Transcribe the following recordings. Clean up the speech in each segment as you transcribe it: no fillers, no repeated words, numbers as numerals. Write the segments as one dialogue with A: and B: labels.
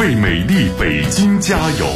A: 为美丽北京加油。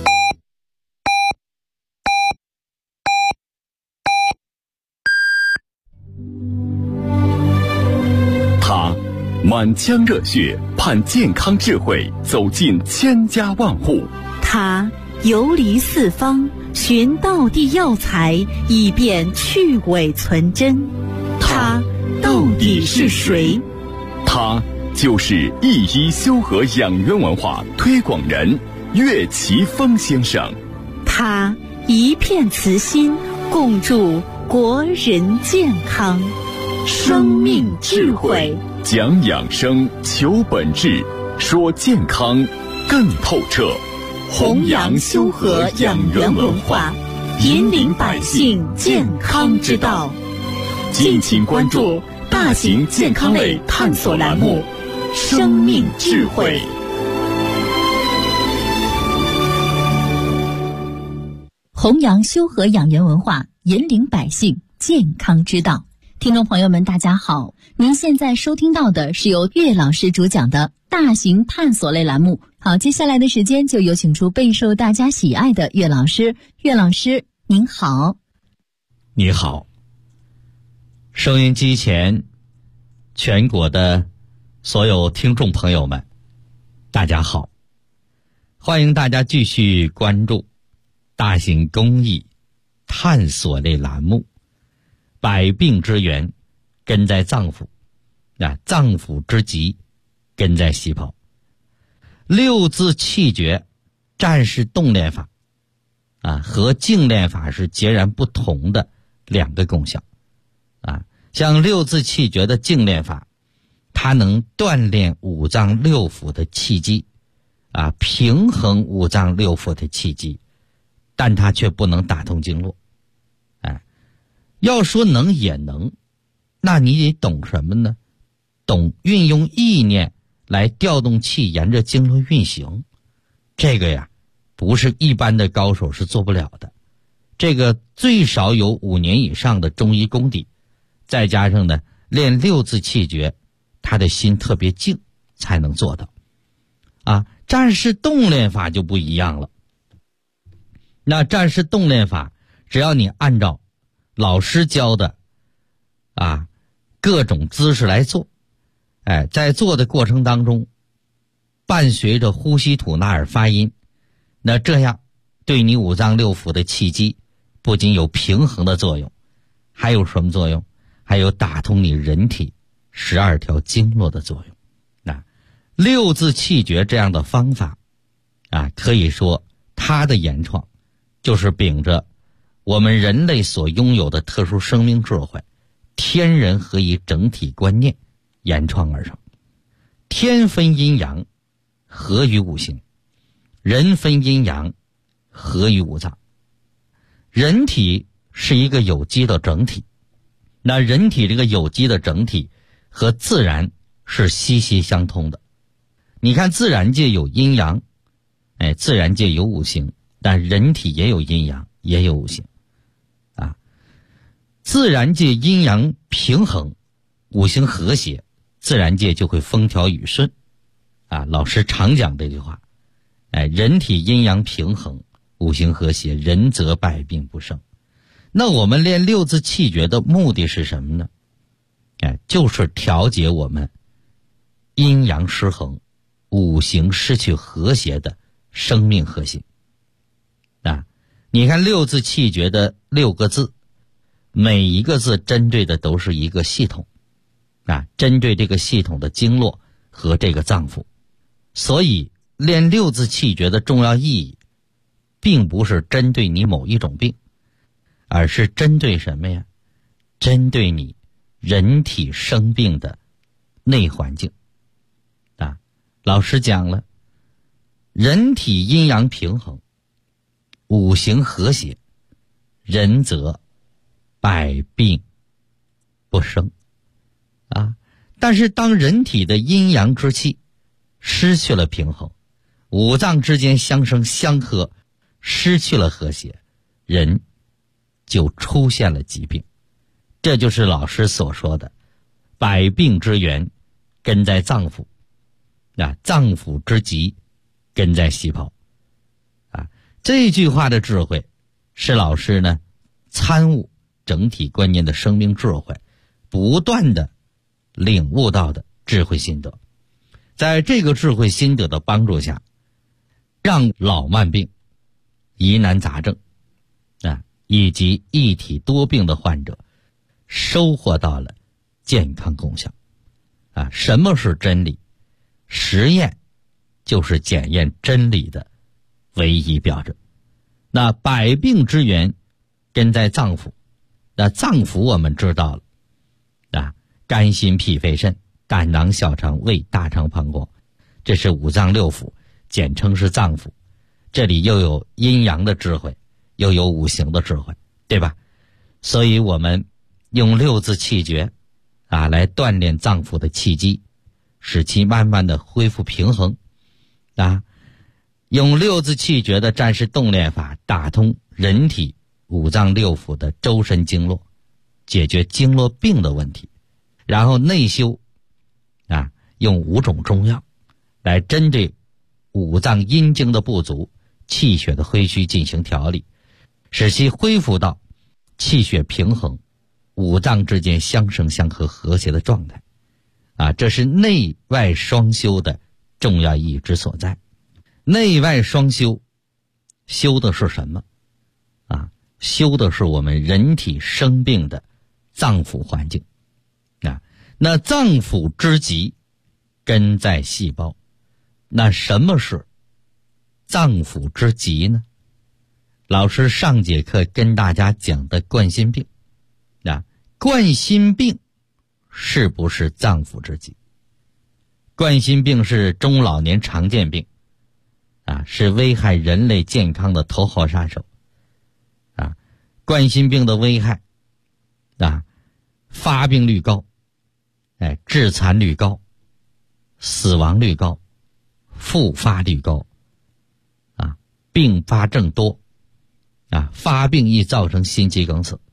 A: 他满腔热血盼健康智慧走进千家万户，
B: 他游离四方寻道地药材，以便去伪存真。他到底是谁？
A: 他就是一医修和养元文化推广人岳奇峰先生。
B: 他一片慈心，共筑国人健康。生命智慧，
A: 讲养生，求本质，说健康更透彻。
B: 弘扬修和养元文化，引领百姓健康之道。敬请关注大型健康类探索栏目《生命智慧》。
C: 弘扬修和养元文化，引领百姓健康之道。听众朋友们，大家好，您现在收听到的是由岳老师主讲的大型探索类栏目。好，接下来的时间就有请出备受大家喜爱的岳老师。岳老师您好。
D: 你好，收音机前全国的所有听众朋友们，大家好，欢迎大家继续关注大型公益探索类栏目百病之源根在脏腑，脏腑之疾根在细胞。六字气诀战士动练法和静练法是截然不同的两个功效像六字气诀的静练法，它能锻炼五脏六腑的气机平衡五脏六腑的气机，但它却不能打通经络。要说能也能，那你得懂什么呢？懂运用意念来调动气，沿着经络运行。这个不是一般的高手是做不了的。这个最少有5年以上的中医功底，再加上呢练六字气诀，他的心特别静才能做到。战士动练法就不一样了。那战士动练法，只要你按照老师教的各种姿势来做，在做的过程当中伴随着呼吸吐纳尔发音，那这样对你五脏六腑的气机不仅有平衡的作用，还有什么作用？还有打通你人体12条经络的作用。六字气诀这样的方法可以说它的原创就是秉着我们人类所拥有的特殊生命智慧，天人合一整体观念原创而成。天分阴阳，合于五行；人分阴阳，合于五脏。人体是一个有机的整体，那人体这个有机的整体和自然是息息相通的。你看自然界有阴阳，自然界有五行，但人体也有阴阳，也有五行。自然界阴阳平衡，五行和谐，自然界就会风调雨顺。老师常讲这句话，人体阴阳平衡，五行和谐，人则百病不生。那我们练六字气诀的目的是什么呢？就是调节我们阴阳失衡，五行失去和谐的生命核心。你看六字气诀的6个字，每一个字针对的都是一个系统针对这个系统的经络和这个脏腑。所以练六字气诀的重要意义并不是针对你某一种病，而是针对什么呀？针对你人体生病的内环境老师讲了，人体阴阳平衡，五行和谐，人则百病不生但是当人体的阴阳之气失去了平衡，五脏之间相生相克，失去了和谐，人就出现了疾病。这就是老师所说的百病之源根在脏腑，脏腑之疾根在细胞。这句话的智慧是老师呢参悟整体观念的生命智慧，不断的领悟到的智慧心得。在这个智慧心得的帮助下，让老慢病、疑难杂症以及一体多病的患者收获到了健康功效。什么是真理？实验就是检验真理的唯一标准。那百病之源根在脏腑，那脏腑我们知道了肝心脾肺肾、胆囊小肠胃大肠膀胱，这是五脏六腑，简称是脏腑。这里又有阴阳的智慧，又有五行的智慧，对吧？所以我们用六字气诀来锻炼脏腑的气机，使其慢慢的恢复平衡用六字气诀的战士动练法打通人体五脏六腑的周身经络，解决经络病的问题。然后内修用5种中药来针对五脏阴经的不足、气血的亏虚进行调理，使其恢复到气血平衡、五脏之间相生相克和谐的状态这是内外双修的重要意义之所在。内外双修，修的是什么修的是我们人体生病的脏腑环境那脏腑之疾根在细胞。那什么是脏腑之疾呢？老师上节课跟大家讲的冠心病冠心病是不是脏腑之疾？冠心病是中老年常见病是危害人类健康的头号杀手冠心病的危害发病率高致残率高，死亡率高，复发率高并发症多发病易造成心肌梗死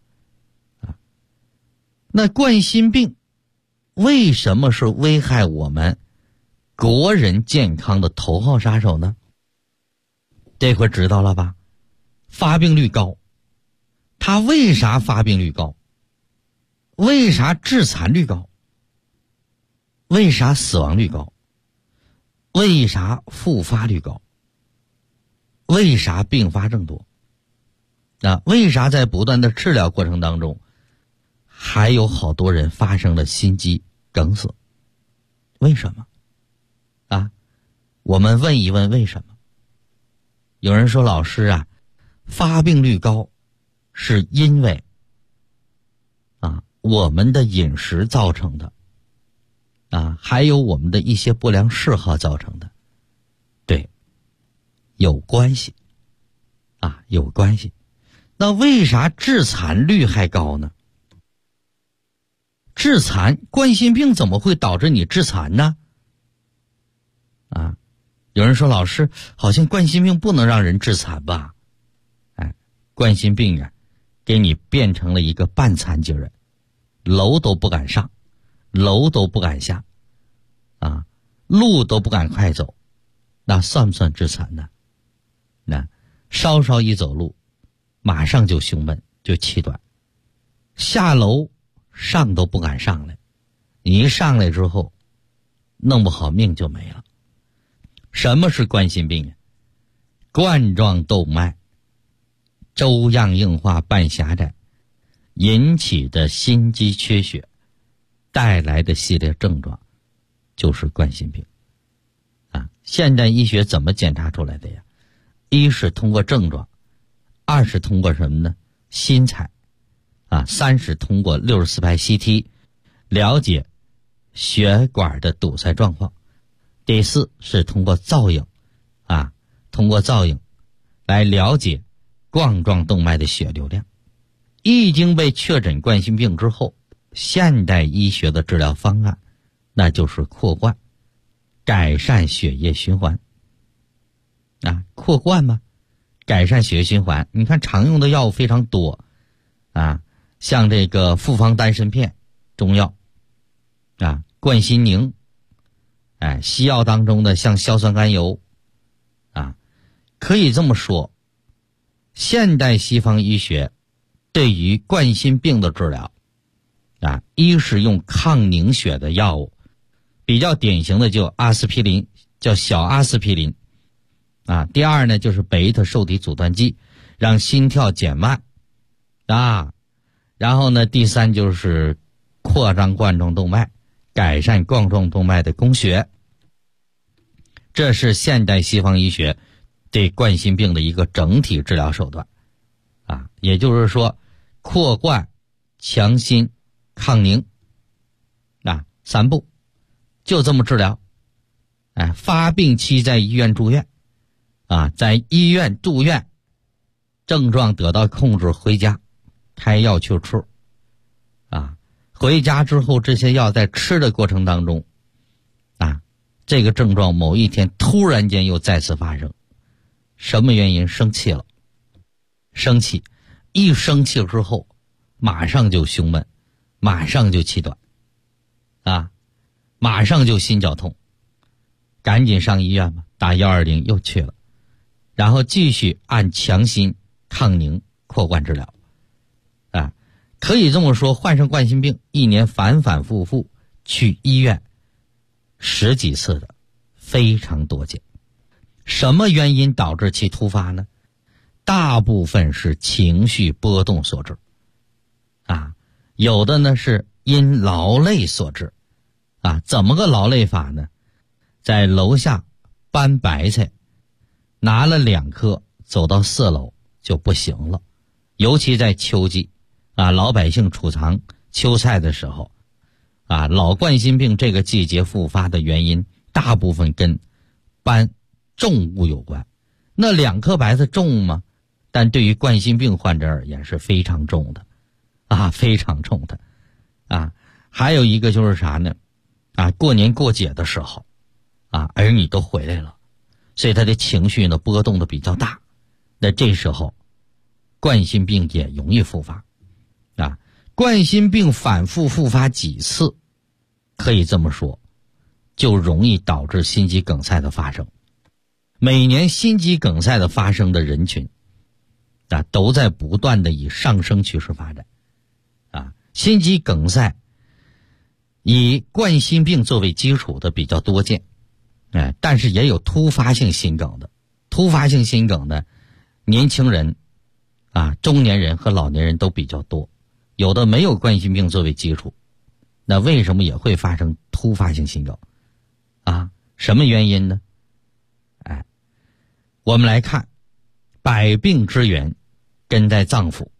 D: 那冠心病为什么是危害我们国人健康的头号杀手呢？这回知道了吧？发病率高，它为啥发病率高？为啥致残率高？为啥死亡率高？为啥复发率高？为啥并发症多？为啥在不断的治疗过程当中还有好多人发生了心肌梗死？为什么我们问一问为什么。有人说老师发病率高是因为我们的饮食造成的还有我们的一些不良嗜好造成的。对，有关系有关系。那为啥致残率还高呢？致残，冠心病怎么会导致你致残呢？有人说老师好像冠心病不能让人致残吧？冠心病给你变成了一个半残疾人，楼都不敢上，楼都不敢下路都不敢快走，那算不算致残呢？稍稍一走路马上就胸闷，就气短，下楼上都不敢上来，你一上来之后弄不好命就没了。什么是冠心病冠状动脉粥样硬化半狭窄引起的心肌缺血带来的系列症状就是冠心病现代医学怎么检查出来的呀？一是通过症状，二是通过什么呢？心采三是通过64拍 CT 了解血管的堵塞状况，第四是通过造影通过造影来了解冠状动脉的血流量。一经被确诊冠心病之后，现代医学的治疗方案那就是扩冠，改善血液循环扩冠嘛，改善血液循环。你看常用的药物非常多像这个复方丹参片中药冠心宁西药当中的像硝酸甘油可以这么说，现代西方医学对于冠心病的治疗一是用抗凝血的药物，比较典型的就阿司匹林，叫小阿司匹林第二呢就是贝塔受体阻断剂，让心跳减慢然后呢第三就是扩张冠状动脉，改善冠状动脉的供血。这是现代西方医学对冠心病的一个整体治疗手段也就是说扩冠、强心、抗凝3步就这么治疗。发病期在医院住院在医院住院，症状得到控制，回家开药去吃回家之后这些药在吃的过程当中这个症状某一天突然间又再次发生。什么原因？生气了。生气，一生气之后马上就胸闷，马上就气短马上就心绞痛，赶紧上医院吧，打120又去了，然后继续按强心、抗凝、扩冠治疗可以这么说，患上冠心病一年反反复复去医院10几次的非常多见。什么原因导致其突发呢？大部分是情绪波动所致有的呢是因劳累所致怎么个劳累法呢？在楼下搬白菜，拿了2颗走到4楼就不行了。尤其在秋季老百姓储藏秋菜的时候老冠心病这个季节复发的原因大部分跟搬重物有关。那2颗白菜重吗？但对于冠心病患者而言是非常重的非常重的还有一个就是啥呢过年过节的时候儿女都回来了，所以他的情绪呢波动的比较大，那这时候冠心病也容易复发冠心病反复复发几次，可以这么说，就容易导致心肌梗塞的发生。每年心肌梗塞的发生的人群都在不断的以上升趋势发展心肌梗塞以冠心病作为基础的比较多见但是也有突发性心梗的。突发性心梗呢，年轻人中年人和老年人都比较多，有的没有冠心病作为基础，那为什么也会发生突发性心梗什么原因呢？我们来看百病之源根在脏腑，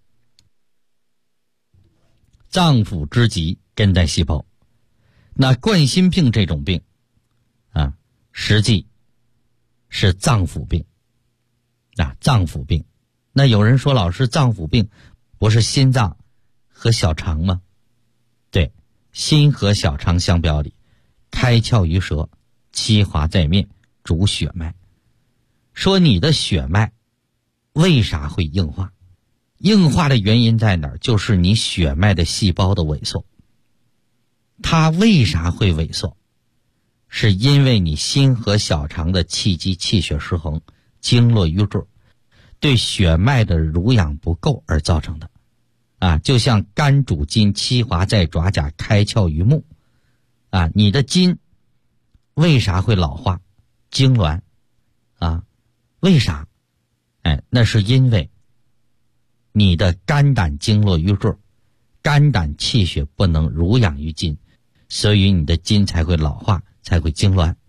D: 脏腑之疾根在细胞。那冠心病这种病实际是脏腑病脏腑病。那有人说，老师，脏腑病不是心脏和小肠吗？对，心和小肠相表里，开窍于舌，七华在面，主血脉。说你的血脉为啥会硬化？硬化的原因在哪儿？就是你血脉的细胞的萎缩。它为啥会萎缩？是因为你心和小肠的气机气血失衡，经络瘀滞，对血脉的濡养不够而造成的就像肝主筋，七华在爪甲，开窍于目你的筋为啥会老化痉挛为啥？那是因为你的肝胆经络瘀滞，肝胆气血不能濡养于筋，所以你的筋才会老化，才会痉挛。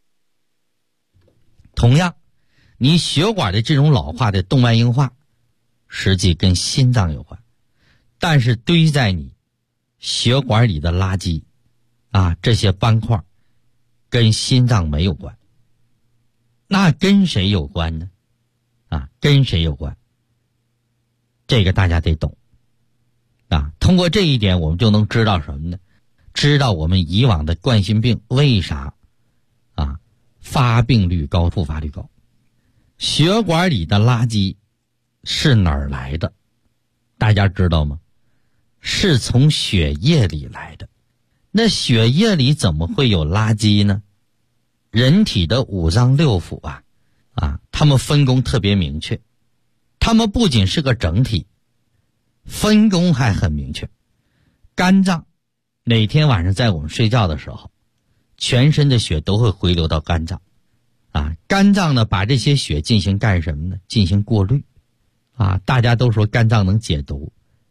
D: 同样，你血管的这种老化的动脉硬化实际跟心脏有关，但是堆在你血管里的垃圾这些斑块跟心脏没有关。那跟谁有关呢？跟谁有关？这个大家得懂通过这一点我们就能知道什么呢？知道我们以往的冠心病为啥发病率高，复发率高。血管里的垃圾是哪儿来的？大家知道吗？是从血液里来的。那血液里怎么会有垃圾呢？人体的五脏六腑它们分工特别明确，它们不仅是个整体，分工还很明确。肝脏哪天晚上在我们睡觉的时候，全身的血都会回流到肝脏肝脏呢把这些血进行干什么呢？进行过滤大家都说肝脏能解毒，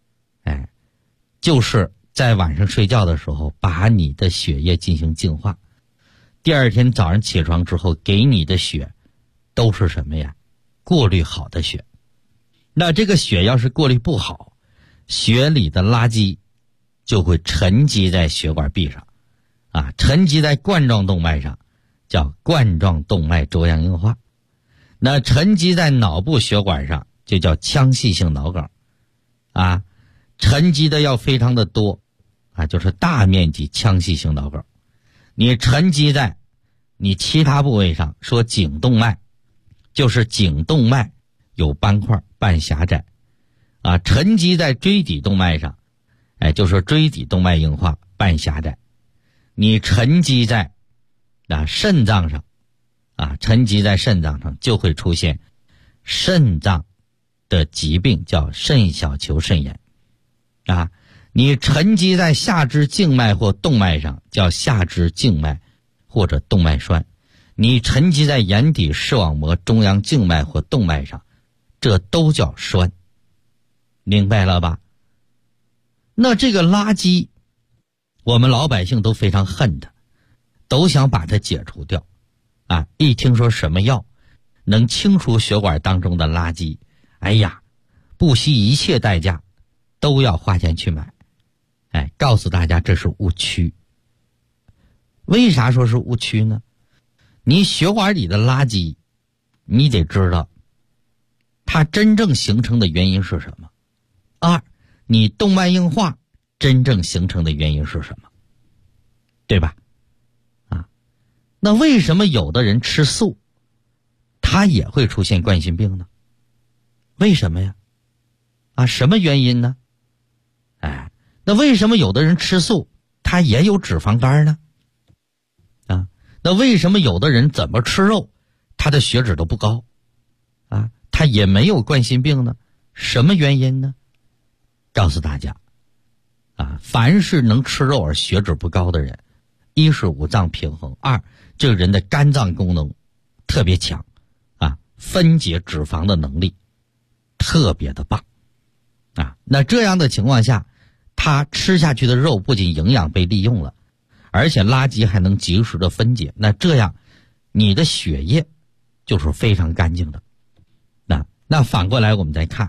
D: 就是在晚上睡觉的时候把你的血液进行净化，第二天早上起床之后给你的血都是什么呀？过滤好的血。那这个血要是过滤不好，血里的垃圾就会沉积在血管壁上沉积在冠状动脉上，叫冠状动脉粥样硬化。那沉积在脑部血管上就叫腔隙性脑梗沉积的要非常的多就是大面积腔隙性脑梗。你沉积在你其他部位上，说颈动脉，就是颈动脉有斑块半狭窄沉积在椎底动脉上，就是椎底动脉硬化半狭窄。你沉积在肾脏上沉积在肾脏上就会出现肾脏的疾病，叫肾小球肾炎你沉积在下肢静脉或动脉上，叫下肢静脉或者动脉栓。你沉积在眼底视网膜中央静脉或动脉上，这都叫栓。明白了吧？那这个垃圾我们老百姓都非常恨它，都想把它解除掉一听说什么药能清除血管当中的垃圾，不惜一切代价都要花钱去买。告诉大家这是误区。为啥说是误区呢？你血管里的垃圾，你得知道它真正形成的原因是什么。二，你动脉硬化真正形成的原因是什么，对吧？那为什么有的人吃素他也会出现冠心病呢？为什么呀？什么原因呢？那为什么有的人吃素他也有脂肪肝呢？那为什么有的人怎么吃肉他的血脂都不高他也没有冠心病呢？什么原因呢？告诉大家凡是能吃肉而血脂不高的人，一是五脏平衡，二这个人的肝脏功能特别强分解脂肪的能力特别的棒那这样的情况下，他吃下去的肉不仅营养被利用了，而且垃圾还能及时的分解，那这样你的血液就是非常干净的。那反过来我们再看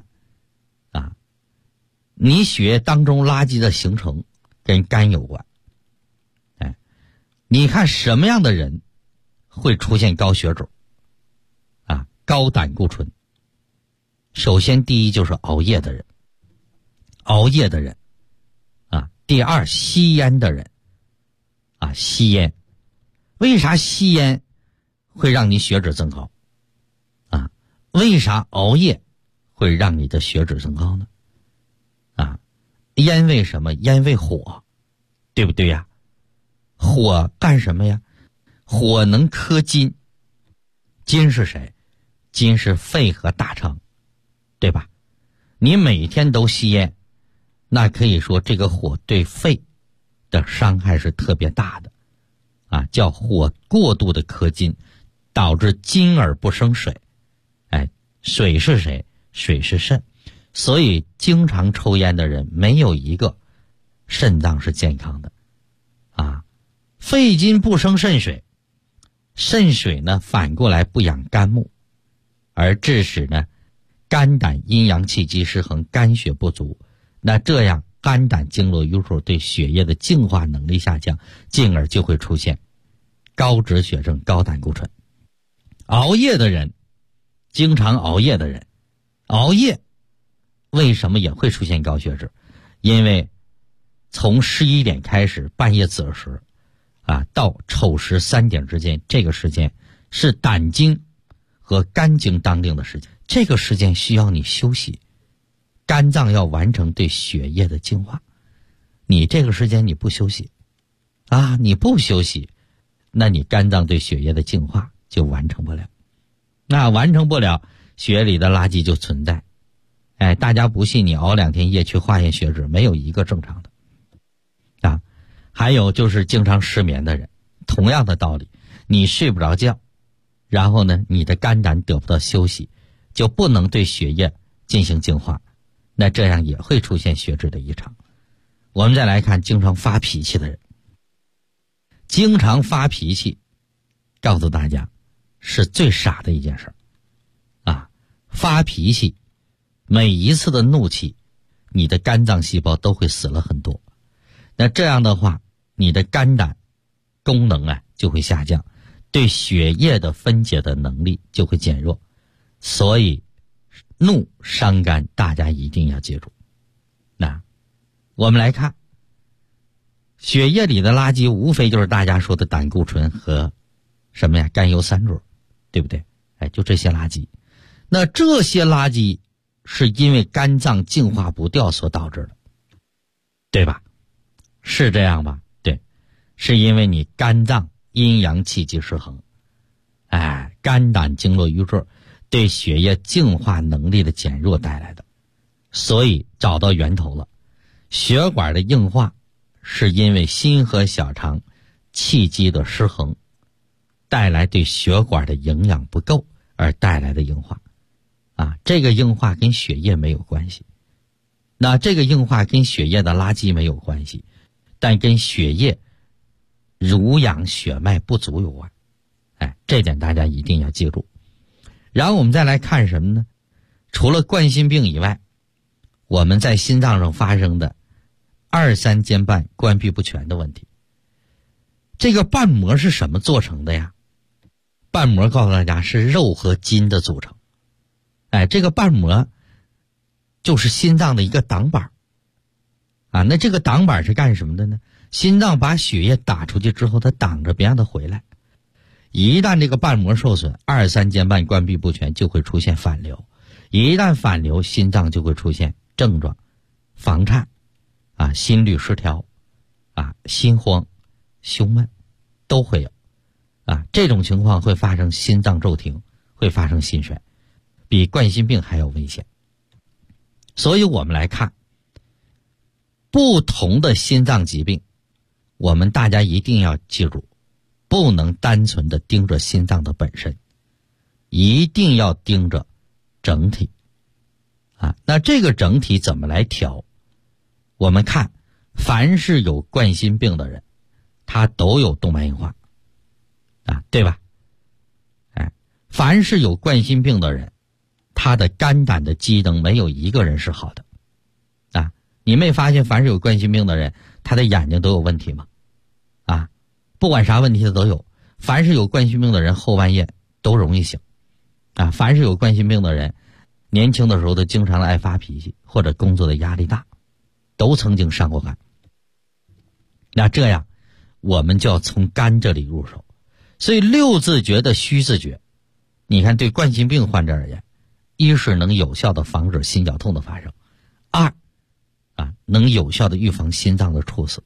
D: 你血液当中垃圾的形成跟肝有关。你看什么样的人会出现高血脂高胆固醇？首先第一就是熬夜的人，第二吸烟的人吸烟。为啥吸烟会让你血脂增高为啥熬夜会让你的血脂增高呢？烟为什么？烟为火，对不对呀？火干什么呀？火能克金，金是谁？金是肺和大肠，对吧？你每天都吸烟，那可以说这个火对肺的伤害是特别大的叫火过度的克金，导致金而不生水。水是谁？水是肾。所以经常抽烟的人没有一个肾脏是健康的肺金不生肾水，肾水呢反过来不养肝木，而致使呢肝胆阴阳气机失衡，肝血不足。那这样肝胆经络瘀阻，对血液的净化能力下降，进而就会出现高脂血症、高胆固醇。熬夜的人，经常熬夜的人，熬夜为什么也会出现高血脂？因为从11点开始，半夜子时到丑时3点之间，这个时间是胆经和肝经当令的时间，这个时间需要你休息，肝脏要完成对血液的净化。你这个时间你不休息你不休息，那你肝脏对血液的净化就完成不了那完成不了，血液里的垃圾就存在。大家不信，你熬2天夜去化验血脂，没有一个正常的啊。还有就是经常失眠的人，同样的道理，你睡不着觉，然后呢，你的肝胆得不到休息，就不能对血液进行净化，那这样也会出现血脂的异常。我们再来看经常发脾气的人，经常发脾气，告诉大家是最傻的一件事啊！发脾气，每一次的怒气，你的肝脏细胞都会死了很多。那这样的话，你的肝胆功能就会下降，对血液的分解的能力就会减弱。所以怒伤肝，大家一定要记住。那我们来看，血液里的垃圾无非就是大家说的胆固醇和什么呀？甘油三鹼，对不对？就这些垃圾。那这些垃圾是因为肝脏净化不掉所导致的，对吧？是这样吧？对，是因为你肝脏阴阳气机失衡，肝胆经络瘀滞对血液净化能力的减弱带来的。所以找到源头了，血管的硬化是因为心和小肠气机的失衡，带来对血管的营养不够而带来的硬化这个硬化跟血液没有关系，那这个硬化跟血液的垃圾没有关系，但跟血液濡养血脉不足有关。这点大家一定要记住。然后我们再来看什么呢？除了冠心病以外，我们在心脏上发生的2、3间瓣关闭不全的问题。这个瓣膜是什么做成的呀？瓣膜告诉大家是肉和筋的组成。这个瓣膜就是心脏的一个挡板那这个挡板是干什么的呢？心脏把血液打出去之后，它挡着别让它回来。一旦这个瓣膜受损，2、3间瓣关闭不全，就会出现反流。一旦反流，心脏就会出现症状，房颤心律失调心慌、胸闷都会有这种情况会发生心脏骤停，会发生心衰，比冠心病还要危险。所以我们来看不同的心脏疾病，我们大家一定要记住，不能单纯的盯着心脏的本身，一定要盯着整体那这个整体怎么来调？我们看凡是有冠心病的人，他都有动脉硬化对吧？凡是有冠心病的人，他的肝胆的机能没有一个人是好的你没发现凡是有冠心病的人，他的眼睛都有问题吗？不管啥问题他都有。凡是有冠心病的人，后半夜都容易醒凡是有冠心病的人，年轻的时候都经常爱发脾气，或者工作的压力大，都曾经伤过肝。那这样我们就要从肝这里入手。所以6字诀的虚字诀，你看对冠心病患者而言，一是能有效的防止心绞痛的发生，2能有效的预防心脏的猝死。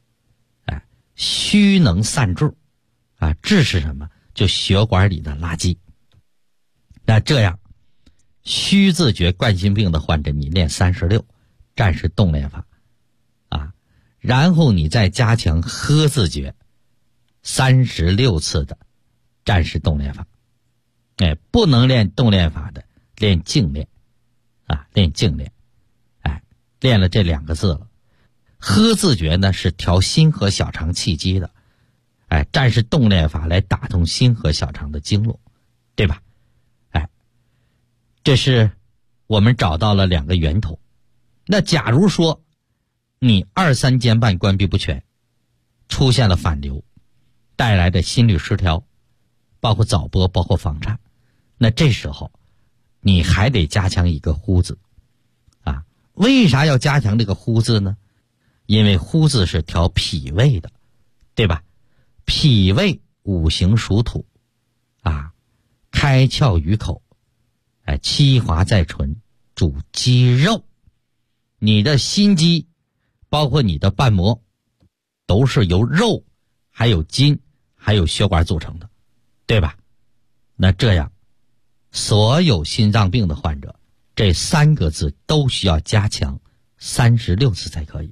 D: 虚能散滞滞是什么？就血管里的垃圾。那这样虚字诀冠心病的患者，你练36战士动练法然后你再加强呵字诀36次的战士动练法。不能练动练法的，练静练练静练。练了这2个字了。呵字诀呢是调心和小肠气机的，战士动练法来打通心和小肠的经络，对吧？这是我们找到了2个源头。那假如说你2、3间瓣关闭不全，出现了反流，带来的心律失调，包括早搏，包括房颤，那这时候你还得加强一个呼字为啥要加强这个呼字呢？因为呼字是调脾胃的，对吧？脾胃五行属土开窍于口七华在唇，主肌肉。你的心肌包括你的瓣膜都是由肉还有筋还有血管组成的，对吧？那这样所有心脏病的患者，这3个字都需要加强36次才可以。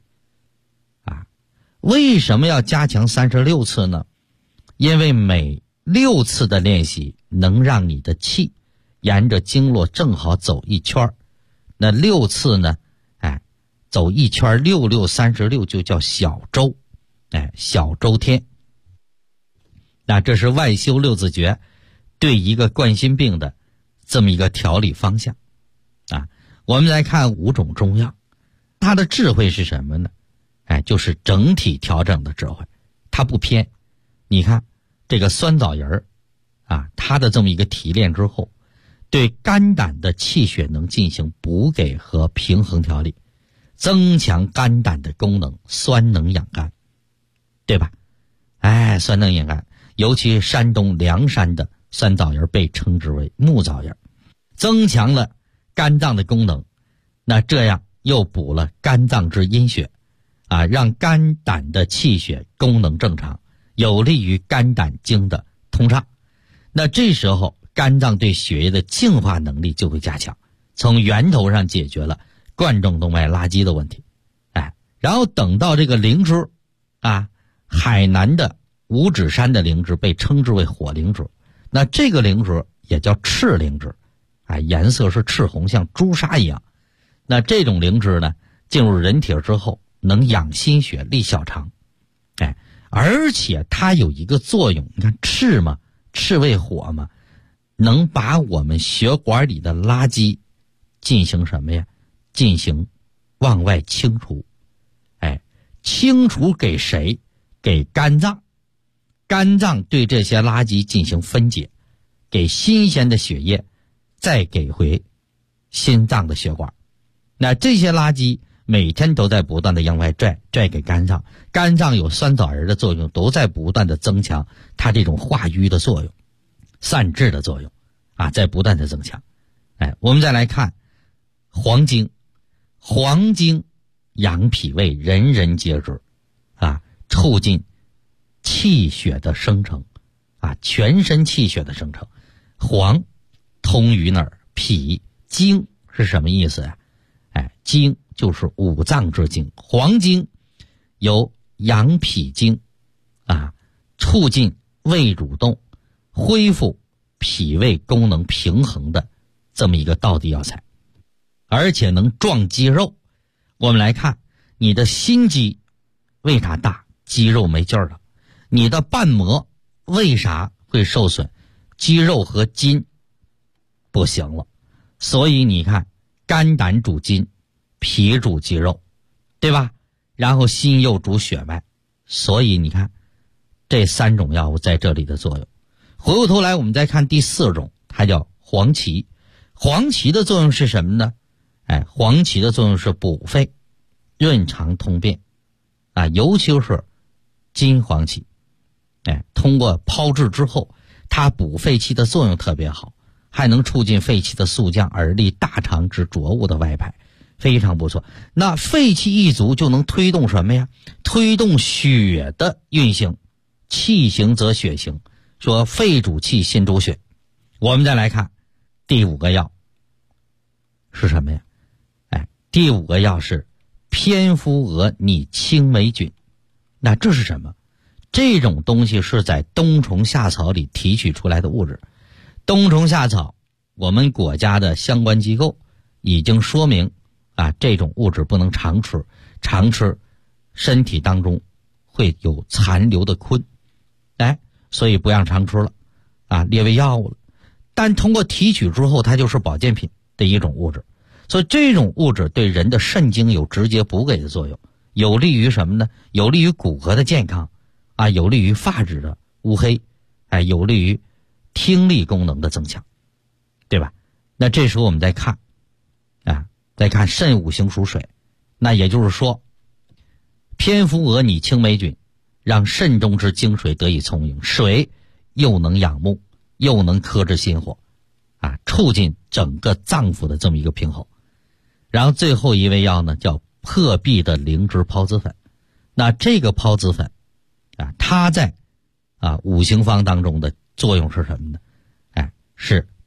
D: 为什么要加强36次呢？因为每6次的练习能让你的气沿着经络正好走一圈，那6次呢，走一圈，6、6、36就叫小周，小周天。那这是外修六字诀对一个冠心病的这么一个调理方向我们来看5种中药，它的智慧是什么呢？就是整体调整的智慧，它不偏。你看这个酸枣仁它的这么一个提炼之后，对肝胆的气血能进行补给和平衡调理，增强肝胆的功能，酸能养肝，对吧？酸能养肝，尤其山东凉山的酸枣仁被称之为木枣仁，增强了肝脏的功能，那这样又补了肝脏之阴血让肝胆的气血功能正常，有利于肝胆经的通畅。那这时候肝脏对血液的净化能力就会加强，从源头上解决了冠状动脉垃圾的问题。然后等到这个灵芝海南的五指山的灵芝被称之为火灵芝，那这个灵芝也叫赤灵芝颜色是赤红，像朱砂一样。那这种灵芝呢，进入人体之后能养心血，利小肠而且它有一个作用，你看赤嘛，赤为火嘛，能把我们血管里的垃圾进行什么呀？进行往外清除。清除给谁？给肝脏。肝脏对这些垃圾进行分解，给新鲜的血液，再给回心脏的血管。那这些垃圾每天都在不断的往外拽给肝脏，肝脏有酸枣仁的作用，都在不断的增强它这种化瘀的作用，散滞的作用在不断的增强。我们再来看黄精。黄精养脾胃，人人皆知促进气血的生成全身气血的生成。黄通于哪儿？脾。精是什么意思呀？精就是五脏之精，黄精有养脾经促进胃蠕动，恢复脾胃功能平衡的这么一个道地药材，而且能壮肌肉。我们来看你的心肌为啥大？肌肉没劲儿了。你的瓣膜为啥会受损？肌肉和筋不行了。所以你看，肝胆主筋，脾主肌肉，对吧？然后心又主血脉，所以你看这3种药物在这里的作用。回过头来我们再看第4种，它叫黄芪。黄芪的作用是什么呢？黄芪的作用是补肺、润肠通便尤其是金黄芪通过炮制之后，它补肺气的作用特别好，还能促进肺气的肃降，而利大肠之浊物的外排，非常不错。那肺气一足就能推动什么呀？推动血的运行，气行则血行，说肺主气，心主血。我们再来看第5个药是什么呀？第5个药是蝙蝠蛾拟青霉菌。那这是什么？这种东西是在冬虫夏草里提取出来的物质。冬虫夏草，我们国家的相关机构已经说明这种物质不能常吃，常吃身体当中会有残留的醌，所以不让常吃了列为药物了。但通过提取之后，它就是保健品的一种物质，所以这种物质对人的肾经有直接补给的作用，有利于什么呢？有利于骨骼的健康有利于发质的乌黑有利于听力功能的增强，对吧？那这时候我们再看再看肾五行属水，那也就是说蝙蝠蛾拟青霉菌让肾中之精水得以充盈，水又能养目，又能克制心火促进整个脏腑的这么一个平衡。然后最后一味药呢叫破壁的灵芝孢子粉。那这个孢子粉它在五行方当中的作用是什么呢？是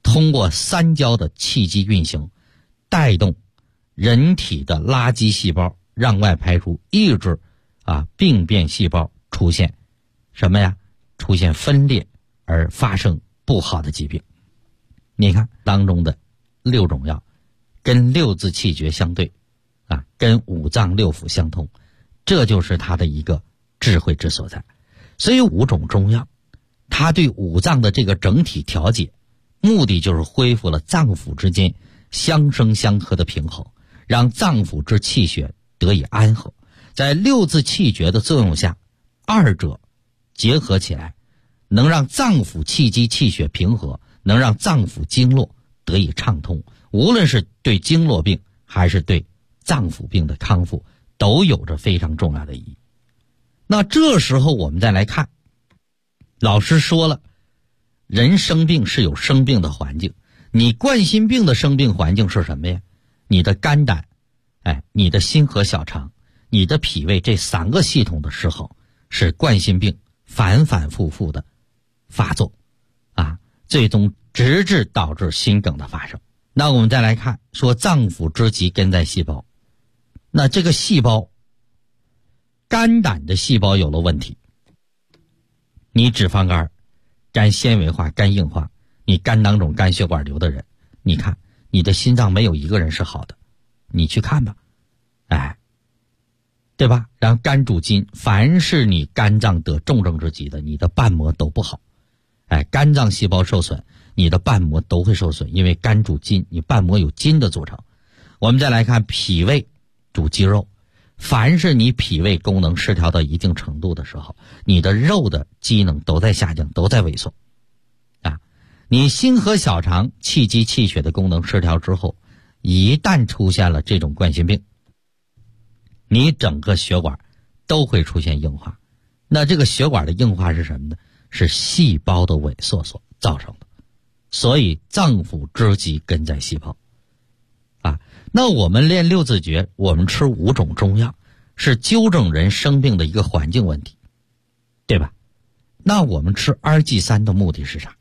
D: 通过三焦的气机运行，带动人体的垃圾细胞让外排出，抑制病变细胞出现什么呀？出现分裂而发生不好的疾病。你看当中的6种药跟6字气诀相对跟五脏六腑相通，这就是它的一个智慧之所在。所以5种中药它对五脏的这个整体调节，目的就是恢复了脏腑之间相生相克的平衡，让脏腑之气血得以安和。在6字气诀的作用下，二者结合起来，能让脏腑气机气血平和，能让脏腑经络得以畅通，无论是对经络病还是对脏腑病的康复，都有着非常重要的意义。那这时候我们再来看，老师说了，人生病是有生病的环境，你冠心病的生病环境是什么呀？你的肝胆，你的心和小肠，你的脾胃，这3个系统的失衡，是冠心病反反复复的发作最终直至导致心梗的发生。那我们再来看，说脏腑之疾根在细胞，那这个细胞，肝胆的细胞有了问题，你脂肪肝、肝纤维化、肝硬化，你肝囊肿、肝血管瘤的人，你看你的心脏没有一个人是好的，你去看吧，对吧？然后肝主筋，凡是你肝脏得重症之疾的，你的瓣膜都不好。肝脏细胞受损，你的瓣膜都会受损，因为肝主筋，你瓣膜有筋的组成。我们再来看脾胃主肌肉，凡是你脾胃功能失调到一定程度的时候，你的肉的机能都在下降，都在萎缩你心和小肠气机气血的功能失调之后，一旦出现了这种冠心病，你整个血管都会出现硬化。那这个血管的硬化是什么呢？是细胞的萎缩所造成的。所以脏腑之疾根在细胞那我们练6字诀，我们吃5种中药，是纠正人生病的一个环境问题，对吧？那我们吃2G3的目的是啥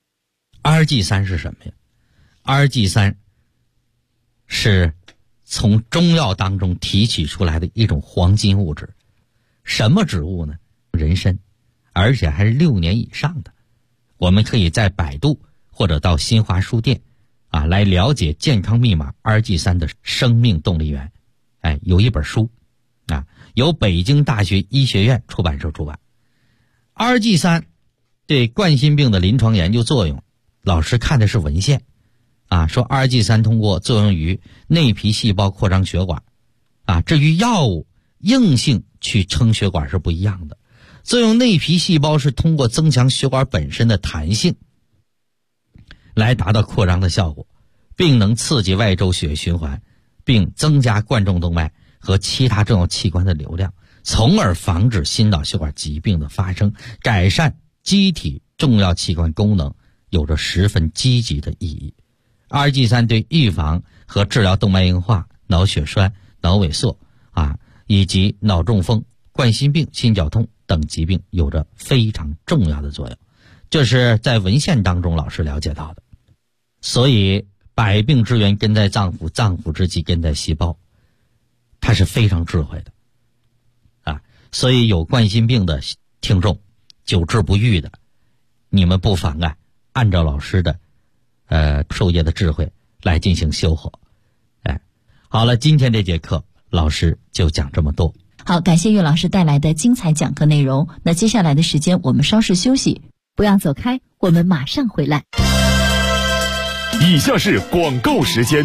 D: ？2G3是什么呀？2G3是从中药当中提取出来的一种黄金物质。什么植物呢？人参，而且还是6年以上的。我们可以在百度或者到新华书店来了解健康密码 2G3 的生命动力源。有一本书由北京大学医学院出版社出版。2G3 对冠心病的临床研究作用，老师看的是文献说 2G3 通过作用于内皮细胞扩张血管至于药物硬性去撑血管是不一样的。作用内皮细胞是通过增强血管本身的弹性来达到扩张的效果，并能刺激外周血液循环，并增加冠状动脉和其他重要器官的流量，从而防止心脑血管疾病的发生，改善机体重要器官功能，有着十分积极的意义。2G3 对预防和治疗动脉硬化、脑血栓、脑萎缩以及脑中风、冠心病、心绞痛等疾病有着非常重要的作用，这是在文献当中老师了解到的。所以百病之源根在脏腑，脏腑之疾根在细胞，它是非常智慧的所以有冠心病的听众，久治不愈的，你们不妨按照老师的授业的智慧来进行修活。好了，今天这节课老师就讲这么多。
C: 好，感谢岳老师带来的精彩讲课内容。那接下来的时间我们稍事休息，不要走开，我们马上回来。
A: 以下是广告时间。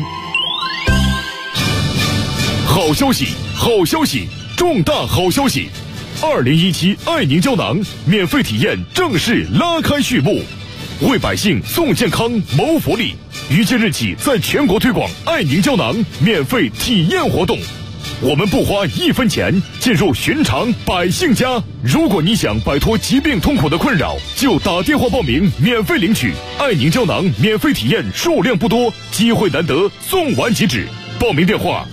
A: 好消息，好消息，重大好消息！2017爱宁胶囊免费体验正式拉开序幕，为百姓送健康谋福利。于今日起，在全国推广爱宁胶囊免费体验活动。我们不花1分钱，进入寻常百姓家。如果你想摆脱疾病痛苦的困扰，就打电话报名，免费领取爱宁胶囊免费体验，数量不多，机会难得，送完即止。报名电话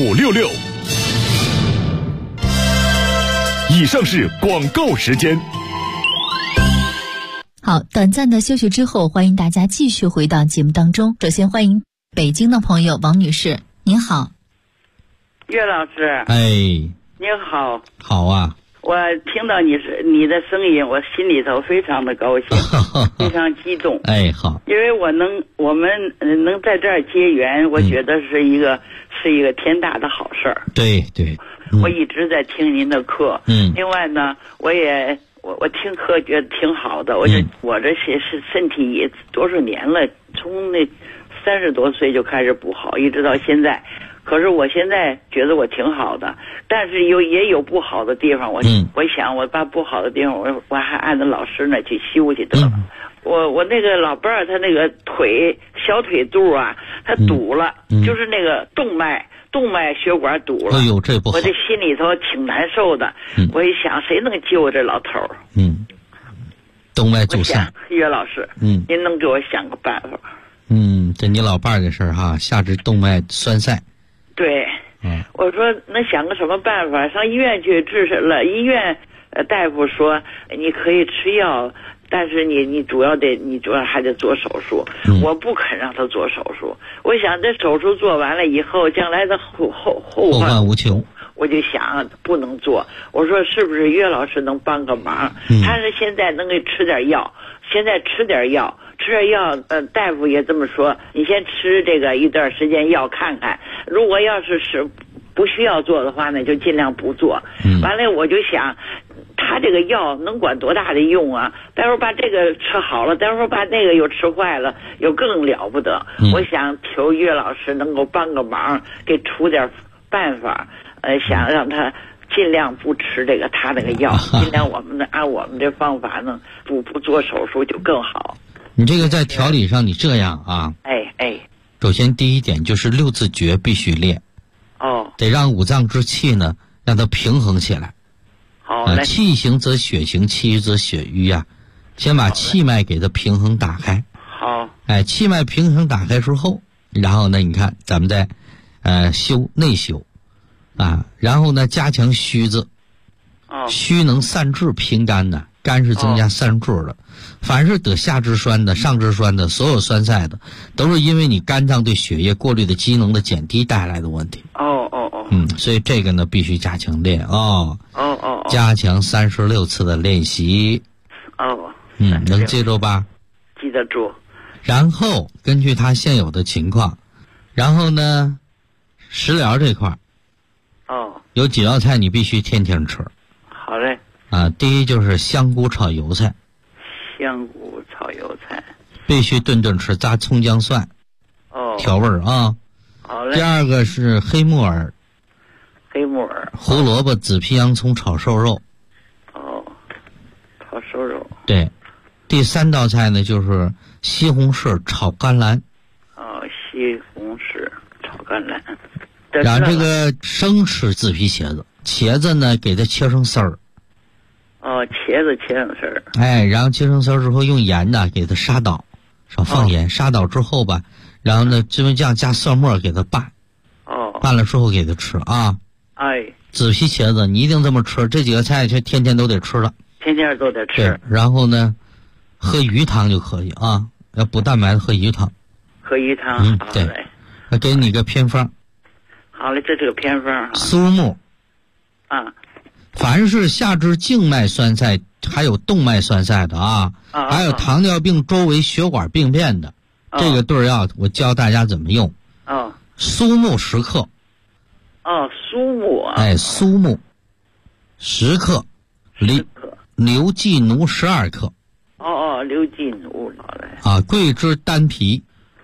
A: ：400-654-2566，400-654-2566。以上是广告时间。
C: 好，短暂的休息之后，欢迎大家继续回到节目当中。首先欢迎北京的朋友王女士，您好。
E: 岳老师，
D: 哎，
E: 您好。
D: 好啊。
E: 我听到你的声音，我心里头非常的高兴，非常激动。
D: 哎，好。
E: 因为我们能在这儿结缘，我觉得是一个天大的好事儿。
D: 对对。
E: 我一直在听您的课。另外呢，我听课觉得挺好的。我这些是身体也多少年了，从那30多岁就开始不好，一直到现在。可是我现在觉得我挺好的，但是也有不好的地方。我想我把不好的地方，我还按照老师那去修去得了。我那个老伴儿，他那个小腿肚啊，他堵了，就是那个动脉血管堵了。
D: 哎呦，这不好！
E: 我这心里头挺难受的。我一想，谁能救这老头儿？
D: 动脉阻塞。
E: 岳老师，您能给我想个办法？
D: 这你老伴儿的事儿哈，下肢动脉栓塞。
E: 对，我说能想个什么办法？上医院去治了，医院大夫说你可以吃药，但是你主要还得做手术。我不肯让他做手术，我想这手术做完了以后，将来的后
D: 患无穷。
E: 我就想不能做，我说是不是岳老师能帮个忙？他是现在能给吃点药，吃点药，大夫也这么说，你先吃这个一段时间药看看，如果要是不需要做的话呢，就尽量不做。完了我就想，他这个药能管多大的用啊？待会儿把这个吃好了，待会儿把那个又吃坏了，又更了不得。我想求岳老师能够帮个忙，给出点办法，想让他尽量不吃他那个药，尽量按我们这方法呢，不做手术就更好。
D: 你这个在调理上，你这样啊？首先第一点就是6字诀必须练。得让五脏之气呢，让它平衡起来。好嘞。气行则血行，气郁则血瘀啊。先把气脉给它平衡打开。
E: 好。
D: 气脉平衡打开之后，然后呢，你看咱们再内修啊，然后呢加强虚字。虚能散滞平肝的，肝是增加散滞的。凡是得下肢栓的、上肢栓的，所有栓塞的，都是因为你肝脏对血液过滤的机能的减低带来的问题。所以这个呢必须加强练加强36次的练习。能记住吧？
E: 记得住。
D: 然后根据他现有的情况，然后呢，食疗这块有几道菜你必须天天吃。
E: 好嘞。
D: 第一就是香菇炒油菜。
E: 香菇炒油菜
D: 必须顿顿吃，加葱姜蒜调味儿啊。
E: 好嘞。
D: 第二个是黑木耳。胡萝卜、紫皮洋葱炒瘦肉。
E: 炒瘦肉。
D: 对。第3道菜呢就是西红柿炒甘蓝。
E: 西红柿炒甘蓝。
D: 然后这个生吃紫皮茄子，茄子呢给它切成丝儿。
E: 茄子切成丝儿。
D: 然后切成丝儿之后用盐呢给它杀倒，少放盐，杀倒之后吧，然后呢芝麻酱加蒜末给它拌。拌了之后给它吃啊。紫皮茄子你一定这么吃，这几个菜就天天都得吃了。
E: 天天都得吃。
D: 对，然后呢喝鱼汤就可以啊，要补蛋白的喝鱼汤。
E: 喝鱼汤。
D: 对。我给你个偏方。
E: 好嘞，这是个偏方。
D: 苏木。凡是下肢静脉栓塞还有动脉栓塞的还有糖尿病周围血管病变的，这个对药我教大家怎么用。苏木10克。
E: 苏木
D: 苏木10克。牛寄奴12克。
E: 牛寄奴好嘞。
D: 桂枝丹皮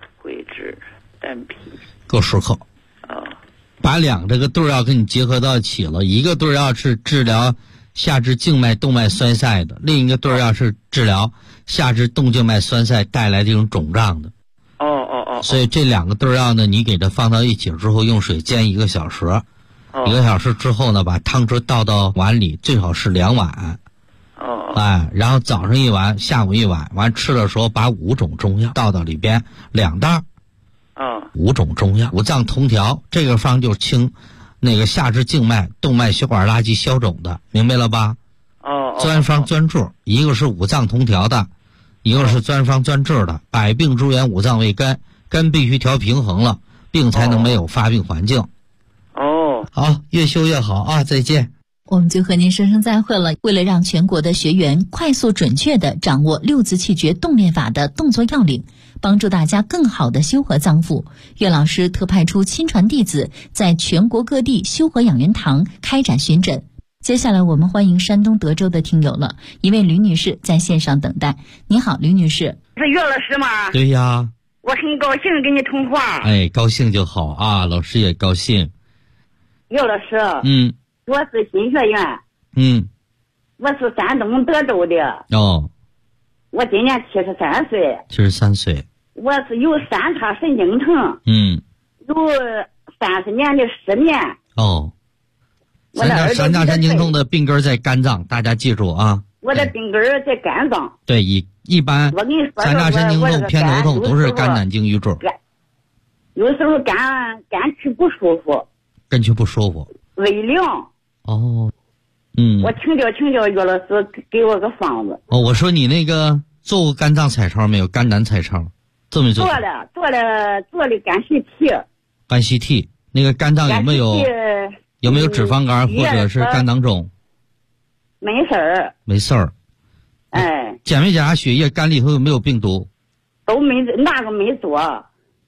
D: 各10克。把这个对药跟你结合到一起了，一个对药是治疗下肢静脉动脉栓塞的，另一个对药是治疗下肢动静脉栓塞带来这种肿胀的。所以这2个对药呢，你给它放到一起之后，用水煎1个小时。1个小时之后呢，把汤汁倒到碗里，最好是2碗。然后早上1碗，下午1碗，完吃的时候把5种中药倒到里边，2袋。5种中药，五脏同调，这个方就清那个下肢静脉动脉血管垃圾消肿的，明白了吧？专方专注，一个是五脏同调的， 一个是专方专治的，百病之源五脏为根，根必须调平衡了，病才能没有发病环境。好，越修越好啊！再见。
C: 我们就和您说声再会了。为了让全国的学员快速准确地掌握六字气诀动练法的动作要领，帮助大家更好地修和脏腑，岳老师特派出亲传弟子，在全国各地修和养元堂开展巡诊。接下来我们欢迎山东德州的听友了，一位吕女士在线上等待。你好，吕女士。
F: 是岳老师吗？
D: 对呀。
F: 我很高兴跟你通话。
D: 哎，高兴就好啊，老师也高兴。
F: 岳老师。我是新学员。我是山东德州的。我今年73岁。
D: 73岁。
F: 我是有三叉神经症。有30年的失眠。
D: 三叉神经症的病根在肝脏，大家记住啊。
F: 我的病根在肝脏。
D: 对，一般三叉神经症、偏头痛都是肝胆经瘀滞。
F: 有时候肝区不舒服。
D: 肝区不舒服。
F: 微凉。我请教岳老师给我个方子。
D: 我说你那个做过肝脏彩超没有？肝胆彩超做没做？
F: 做了肝细体。
D: 肝细体那个肝脏有没有脂肪肝或者是肝囊肿？没事儿。检没检查血液？肝里头有没有病毒？
F: 都没，那个没做。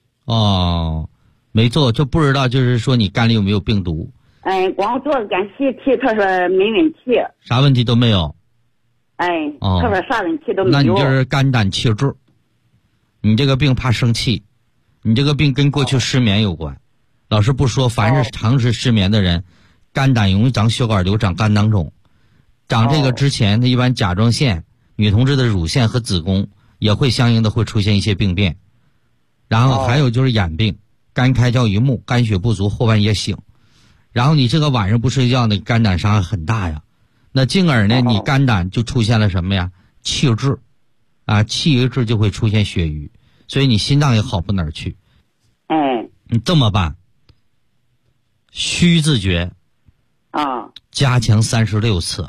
D: 没做就不知道，就是说你肝里有没有病毒？
F: 光做肝细体，他说没问题。
D: 啥问题都没有。
F: 他说啥问题都没有。
D: 那你就是肝胆气滞，你这个病怕生气，你这个病跟过去失眠有关。老师不说，凡是长时失眠的人，肝胆容易长血管瘤、长肝囊肿。长这个之前，它一般甲状腺、女同志的乳腺和子宫也会相应的会出现一些病变。然后还有就是眼病，肝开窍一目，肝血不足，后半夜醒。然后你这个晚上不睡觉，那肝胆伤害很大呀。那进而呢，你肝胆就出现了什么呀？气滞，气一滞就会出现血瘀，所以你心脏也好不哪儿去。你这么办？虚字诀加强36次。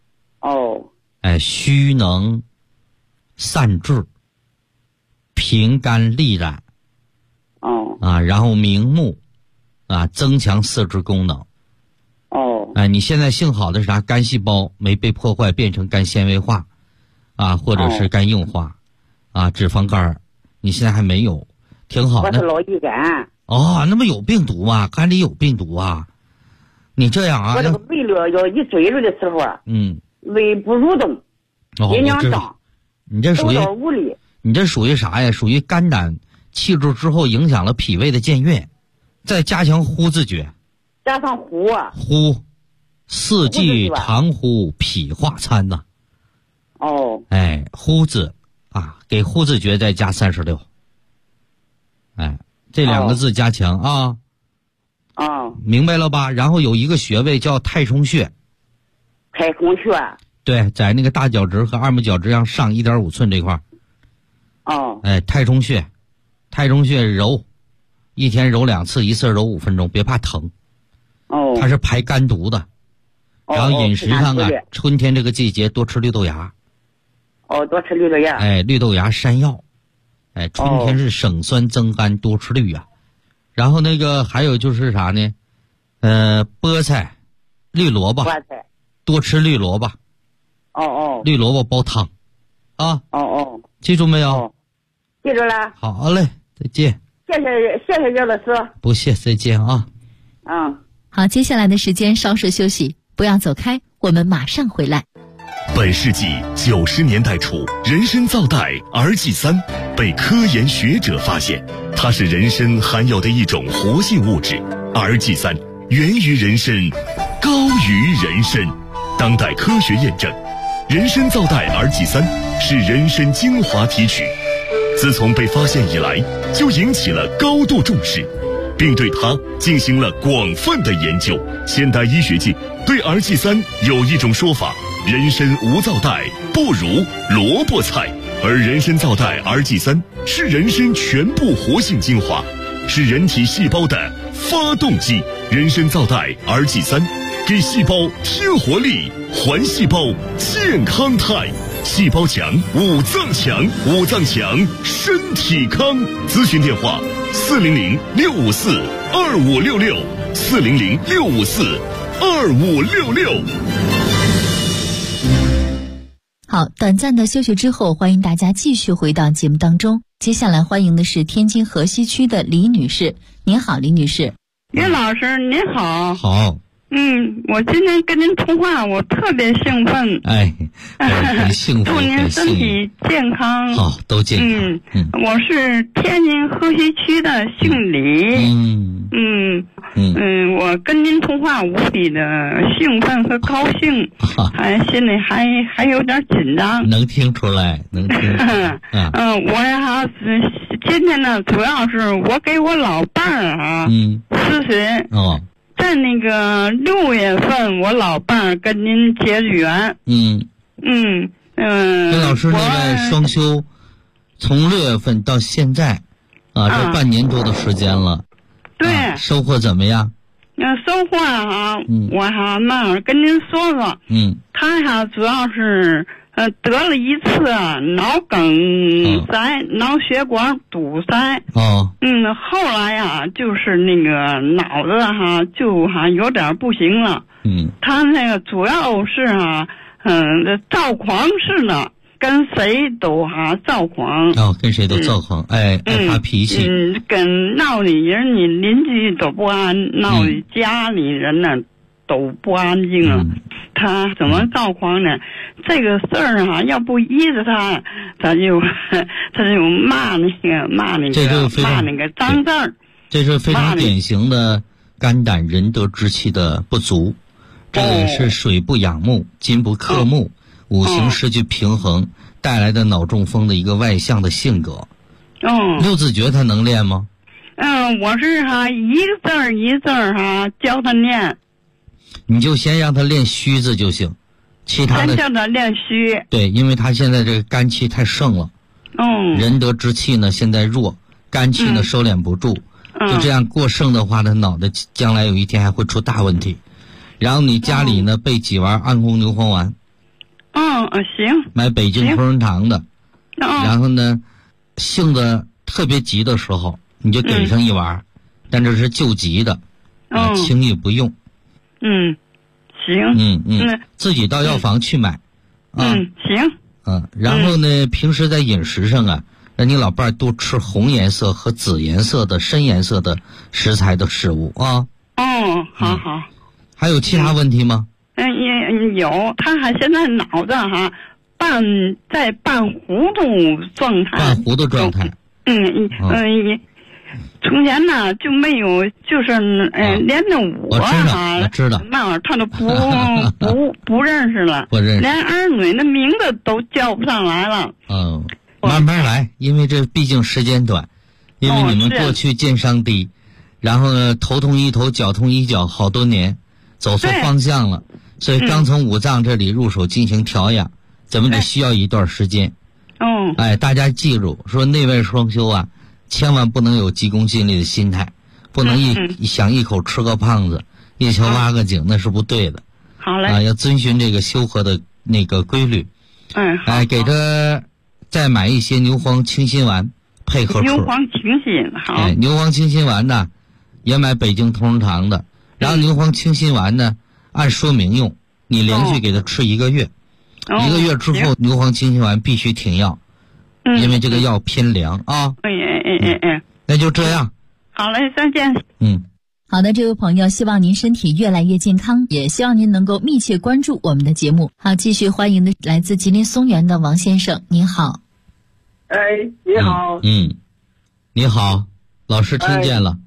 D: 虚能散滞，平肝利胆。然后明目。增强四肢功能。你现在幸好的是啥？肝细胞没被破坏变成肝纤维化，或者是肝硬化，脂肪肝你现在还没有，挺好的。
F: 我是老乙肝。
D: 那么有病毒啊？肝里有病毒啊？你这样
F: 我这个胃了要一坠入的时候胃不蠕动，阴阳胀，
D: 你这属于
F: 无力。
D: 你这属于啥呀？属于肝胆气滞之后影响了脾胃的健运。再加强呼字诀，
F: 加上呼
D: 四季常呼脾化餐呐。呼字给呼字诀再加36。这2个字加强明白了吧？然后有一个穴位叫太冲穴。
F: 太冲穴。
D: 对，在那个大脚趾和二拇脚趾上上1.5寸这块。太冲穴，太冲穴揉。一天揉2次，一次揉5分钟，别怕疼。它是排肝毒的。然后饮食上春天这个季节多吃绿豆芽。
F: 多吃绿豆芽。
D: 绿豆芽山药。春天是省酸增甘，多吃绿啊。然后那个还有就是啥呢？菠菜、绿萝卜。多吃绿萝卜。绿萝卜煲汤。记住没有？
F: 记住了。
D: 好嘞，再见。
F: 谢谢岳老师。
D: 不谢，再见啊。
C: 好，接下来的时间稍事休息，不要走开，我们马上回来。
A: 本世纪90年代初，人参皂苷儿祭三被科研学者发现，它是人参含有的一种活性物质。儿祭三源于人参，高于人参。当代科学验证，人参皂苷儿祭三是人参精华提取。自从被发现以来，就引起了高度重视，并对它进行了广泛的研究。现代医学界对儿祭三有一种说法：人参无皂苷不如萝卜菜，而人参皂苷儿祭三是人参全部活性精华，是人体细胞的发动机。人参皂苷儿祭三给细胞添活力，还细胞健康态。 细胞强，五脏强，五脏强，身体康。咨询电话：400-654-2566，400-654-2566。
C: 好，短暂的休息之后，欢迎大家继续回到节目当中。接下来欢迎的是天津河西区的李女士。您好，李女士。
G: 岳老师您好。
D: 好。
G: 我今天跟您通话，我特别兴奋。
D: 很幸福。
G: 祝您身体健康。
D: 好，都健康。
G: 我是天津河西区的，姓李。我跟您通话无比的兴奋和高兴，心里还有点紧张。
D: 能听出来，能听出来。
G: 我今天呢，主要是我给我老伴儿咨询。在那个6月份，我老伴儿跟您结缘。
D: 跟老师那位双修，从6月份到现在，这半年多的时间了。
G: 对。
D: 收获怎么样？
G: 收获我慢慢跟您说说。他主要是得了一次脑梗塞，脑血管堵塞。后来就是那个脑子就有点不行了。他那个主要是躁狂似的，跟谁都躁狂。
D: 跟谁都躁狂，爱发脾气。
G: 跟闹里人，你邻居都不安，闹里家里人呢都不安静了。他怎么躁狂呢？这个事儿要不依着他就骂那个脏字儿。
D: 这是非常典型的肝胆仁德之气的不足。这也是水不养目，金不克木，五行失去平衡带来的脑中风的一个外向的性格。六字诀他能练吗？
G: 我是一个字儿一个字儿教他念。
D: 你就先让他练虚字就行，其他的
G: 先叫他练虚。
D: 对，因为他现在这个肝气太盛了。仁德之气呢现在弱，肝气呢收敛不住。就这样过剩的话，他脑袋将来有一天还会出大问题。然后你家里呢备几丸安宫牛黄丸。
G: 行。
D: 买北京同仁堂的。然后呢，性子特别急的时候，你就给上一丸，但这是救急的，轻易不用。
G: 行。
D: 自己到药房去买。
G: 行。
D: 然后呢，平时在饮食上让你老伴儿多吃红颜色和紫颜色的深颜色的食材的食物啊。
G: 好。
D: 还有其他问题吗？
G: 也有，他现在脑子在半糊涂状态。
D: 半糊涂状态。
G: 从前呢就没有，就是连着
D: 我知道，
G: 慢慢他都不认识了，连儿女的名字都叫不上来了。
D: 慢慢来，因为这毕竟时间短，因为你们过去见伤低，然后呢头痛医头，脚痛医脚，好多年走错方向了，所以刚从五脏这里入手进行调养，咱们得需要一段时间。大家记住，说内外双修千万不能有急功近利的心态，不能想一口吃个胖子，一球挖个井，那是不对的。
G: 好嘞。
D: 要遵循这个修和的那个规律。给他再买一些牛黄清心丸配合吃。
G: 牛黄清心好。
D: 牛黄清心丸呢，也买北京同仁堂的。然后牛黄清心丸呢，按说明用，你连续给他吃1个月，1个月之后牛黄清心丸必须停药，因为这个药偏凉啊。那就这样。
G: 好嘞，再见。
C: 好的，这位朋友，希望您身体越来越健康，也希望您能够密切关注我们的节目。好，继续欢迎的来自吉林松原的王先生，您好。
H: 你好。
D: 你好，老师听见了。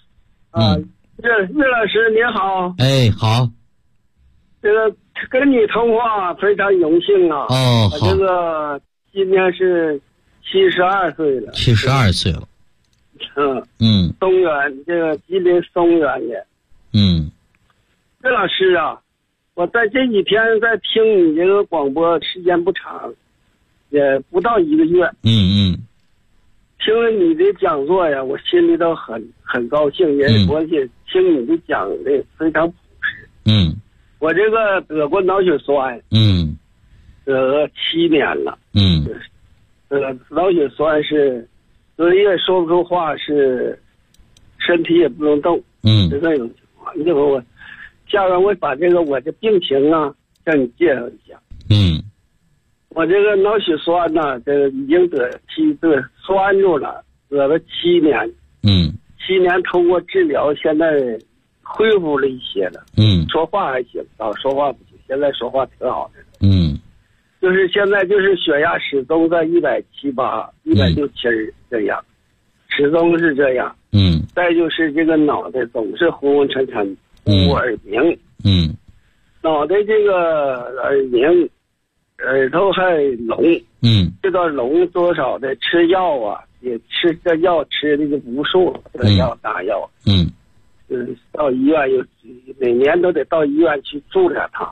H: 岳老师你好。
D: 好。
H: 这个跟你通话非常荣幸啊。
D: 好。
H: 这个今年是72岁了。
D: 72岁了。
H: 松原，这个吉林松原的。岳老师我在这几天在听你这个广播，时间不长，也不到1个月。听了你的讲座呀，我心里头很高兴，我也听你的讲的非常朴实。我这个得过脑血栓。 7年了。脑血栓是嘴也说不出话，是身体也不能动。是这种情况。一会儿下边我把我的病情啊向你介绍一下。我这个脑血栓呢，已经得栓住了，得了7年。7年通过治疗，现在恢复了一些了。说话还行，早说话不行，现在说话挺好的。就是现在就是血压始终在178、167这样，始终是这样。再就是这个脑袋总是昏昏沉沉，忽耳鸣。脑袋这个耳鸣，耳朵还聋。这个聋多少的吃药啊，也吃这药吃的就无数的药大药。到医院每年都得到医院去住2趟。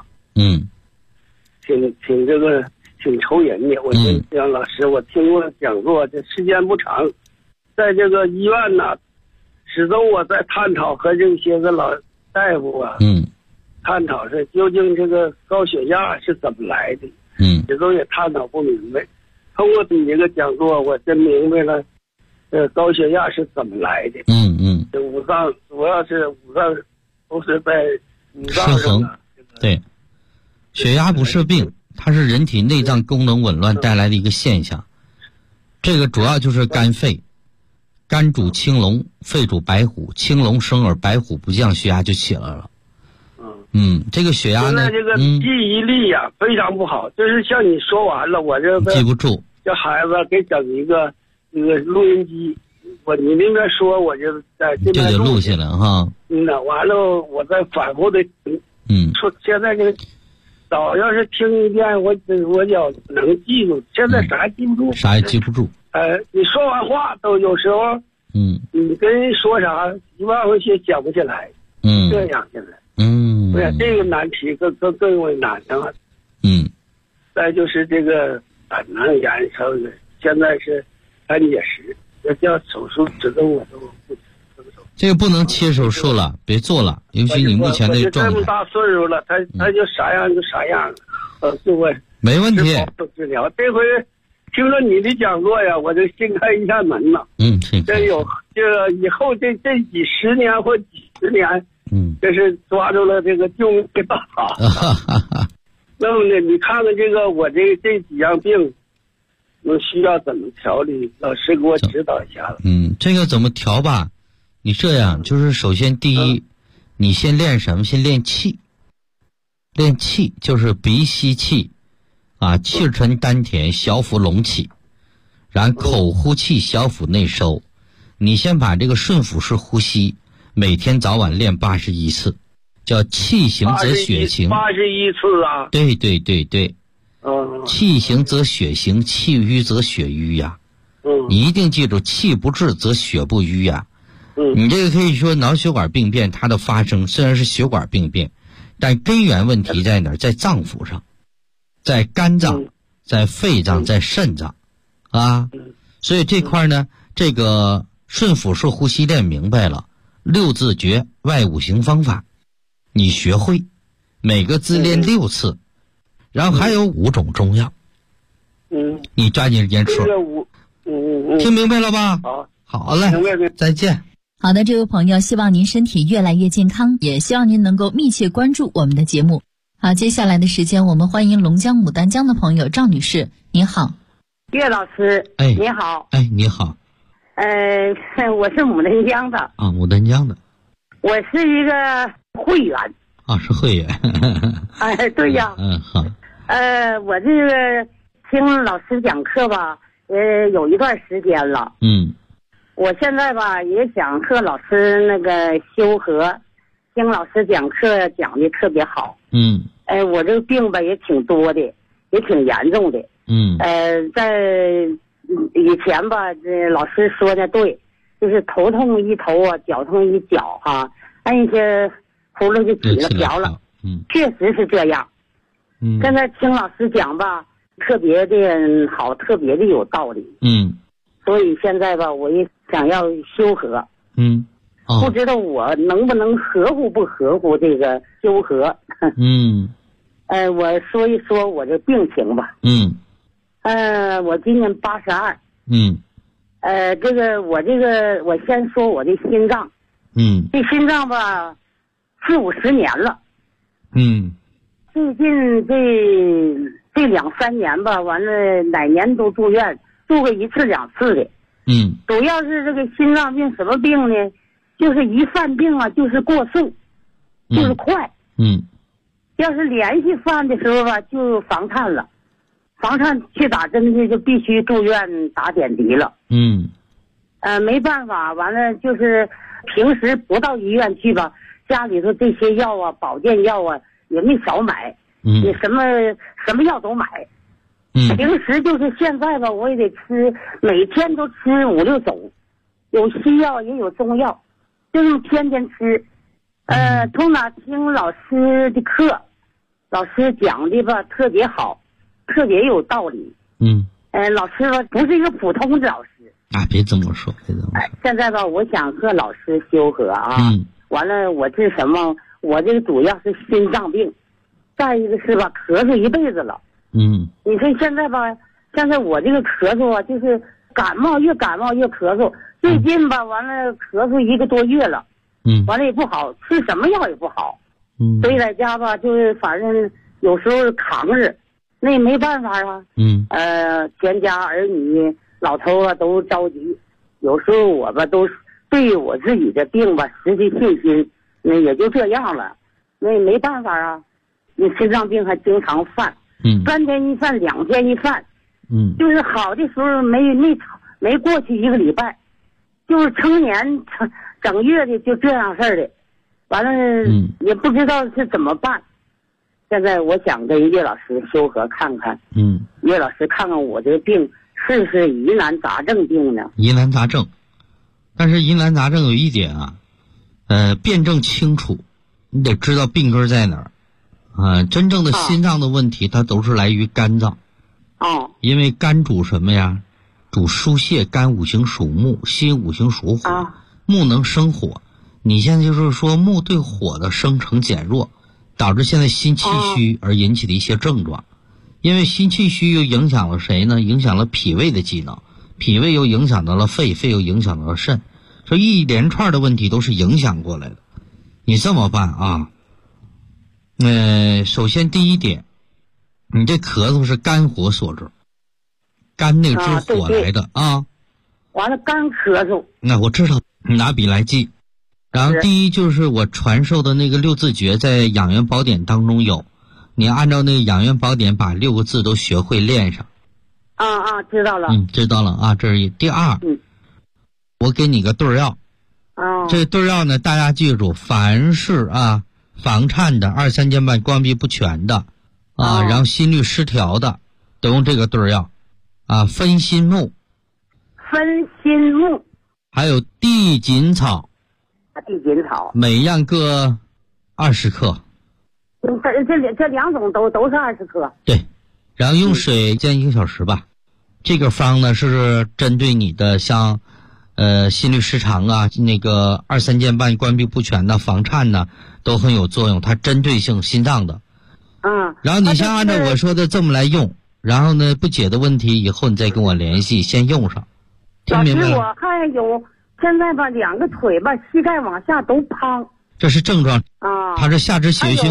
H: 挺愁人的。我跟姜老师，我听过讲座，这时间不长，在这个医院呢，始终我在探讨和这些个老大夫啊，探讨是究竟这个高血压是怎么来的。始终也探讨不明白。通过你这个讲座，我真明白了，高血压是怎么来的。这五脏主要是五脏都是在五脏上的。
D: 对，血压不是病，它是人体内脏功能紊乱带来的一个现象。这个主要就是肝肺，肝主青龙，肺主白虎，青龙生而白虎不降，血压就起来了。这个血压呢，
H: 现在这个记忆力呀，非常不好，就是像你说完了，我这
D: 记不住，
H: 这孩子给整一个录音机，你那边说，我就在这边
D: 就得录下来哈。
H: 完了我再反复的说，现在这个早要是听一遍，我就能记住，现在啥也记不住，
D: 啥也记不住。
H: 你说完话都有时候，你跟人说啥1万回去想不起来，这样现在。对呀，这个难题更为难啊。再就是这个胆囊炎上的，现在是肝结石，要叫手术指动我都不承受。
D: 这个不能切手术了，别做了，尤其你目前这个状态。
H: 这么大岁数了，他就啥样就啥样了。就我
D: 没问题。
H: 治疗这回听了你的讲座呀，我就新开一扇门了。这以后这几十年或几十年。这是抓住了这个救命的大法。那么呢，你看看这个我这几样病，需要怎么调理？老师给我指导一下了。
D: 这个怎么调吧？你这样就是首先第一，你先练什么？先练气。练气就是鼻吸气，气沉丹田，小腹隆起，然口呼气，小腹内收。你先把这个顺腹式呼吸。每天早晚练81次，叫气行则血行。
H: 81次啊！
D: 对。气行则血行，气瘀则血瘀呀。你一定记住，气不滞则血不瘀呀。你这个可以说脑血管病变，它的发生虽然是血管病变，但根源问题在哪儿？在脏腑上，在肝脏，在肺脏，在肾脏，所以这块呢，这个顺腹式呼吸练明白了。6字诀外5行方法你学会，每个字练6次，然后还有5种中药。你抓紧时间说。听明白了吧？好嘞，再见。
C: 好的，这位朋友，希望您身体越来越健康，也希望您能够密切关注我们的节目。好，接下来的时间我们欢迎龙江牡丹江的朋友赵女士，您好。
F: 岳老师，你好。
D: 你好。
F: 我是牡丹江的。
D: 牡丹江的。
F: 我是一个会员。
D: 是会员。
F: 对呀。
D: 好。
F: 我这个听老师讲课吧，有一段时间了。我现在吧也想和老师那个修和，听老师讲课讲的特别好。我这个病吧也挺多的，也挺严重的。在以前吧，这老师说的对，就是头痛一头脚痛一脚按一些呼噜就起了瓢了。确实是这样。现在听老师讲吧，特别的好，特别的有道理。所以现在吧，我也想要修和。不知道我能不能合乎不合乎这个修和。 我说一说我这病情吧。我今年82。我先说我的心脏。这心脏吧，40-50年了。最近这2-3年吧，完了哪年都住院，住个1次2次的。主要是这个心脏病什么病呢？就是一犯病啊，就是过速，就是快。要是连续犯的时候吧，就房颤了，房颤去打针去就必须住院打点滴了。没办法，完了就是平时不到医院去吧，家里头这些药啊，保健药啊也没少买。你什么药都买。平时就是现在吧，我也得吃，每天都吃5-6种，有西药也有中药，就是天天吃。从哪听老师的课，老师讲的吧特别好，特别有道理。老师吧不是一个普通的老师。
D: 别这么说，
F: 现在吧，我想和老师修和啊。完了，我这什么？我这个主要是心脏病，再一个是吧，咳嗽一辈子了。你说现在吧，现在我这个咳嗽啊，就是感冒越咳嗽。最近吧，完了咳嗽1个多月了。完了也不好，吃什么药也不好。所以在家吧，就是反正有时候扛着，那也没办法啊。全家儿女老头啊都着急，有时候我吧都对我自己的病吧失去信心，那也就这样了，那也没办法啊。你心脏病还经常犯，3天一犯，2天一犯。就是好的时候没过去1个礼拜，就是成年整月的就这样事儿的，完了也不知道是怎么办。现在我想跟岳老师修和看看，岳老师看看我这个病是不是疑难杂症病呢？
D: 疑难杂症，但是疑难杂症有一点啊，辩证清楚，你得知道病根在哪儿。真正的心脏的问题，它都是来于肝脏。因为肝主什么呀？主疏泄，肝五行属木，心五行属火，木能生火。你现在就是说木对火的生成减弱，导致现在心气虚而引起的一些症状。因为心气虚又影响了谁呢？影响了脾胃的机能，脾胃又影响到了肺，肺又影响到了肾，所以一连串的问题都是影响过来的。你这么办啊？首先第一点，你这咳嗽是肝火所致，肝那支火来的啊。
F: 完了肝咳嗽。
D: 那我知道，拿笔来记。然后第一就是我传授的那个6字诀，在养元宝典当中有，你按照那个养元宝典把6个字都学会练上。
F: 知道了。
D: 知道了啊，这是一。第二，我给你个对药。这对药呢，大家记住，凡是房颤的、2、3间半关闭不全的然后心律失调的，都用这个对药分心木，还有地锦草。
F: 地锦草
D: 每样各20克。
F: 这2种都是20克。
D: 对，然后用水煎1个小时吧。这个方呢是针对你的像心律失常那个2、3间半关闭不全的房颤呢都很有作用，它针对性心脏的。然后你先按照我说的这么来用，然后呢不解的问题以后你再跟我联系，先用上。
F: 老师，我看有现在吧2个腿吧膝盖往下都胖，
D: 这是症状它是下肢血液循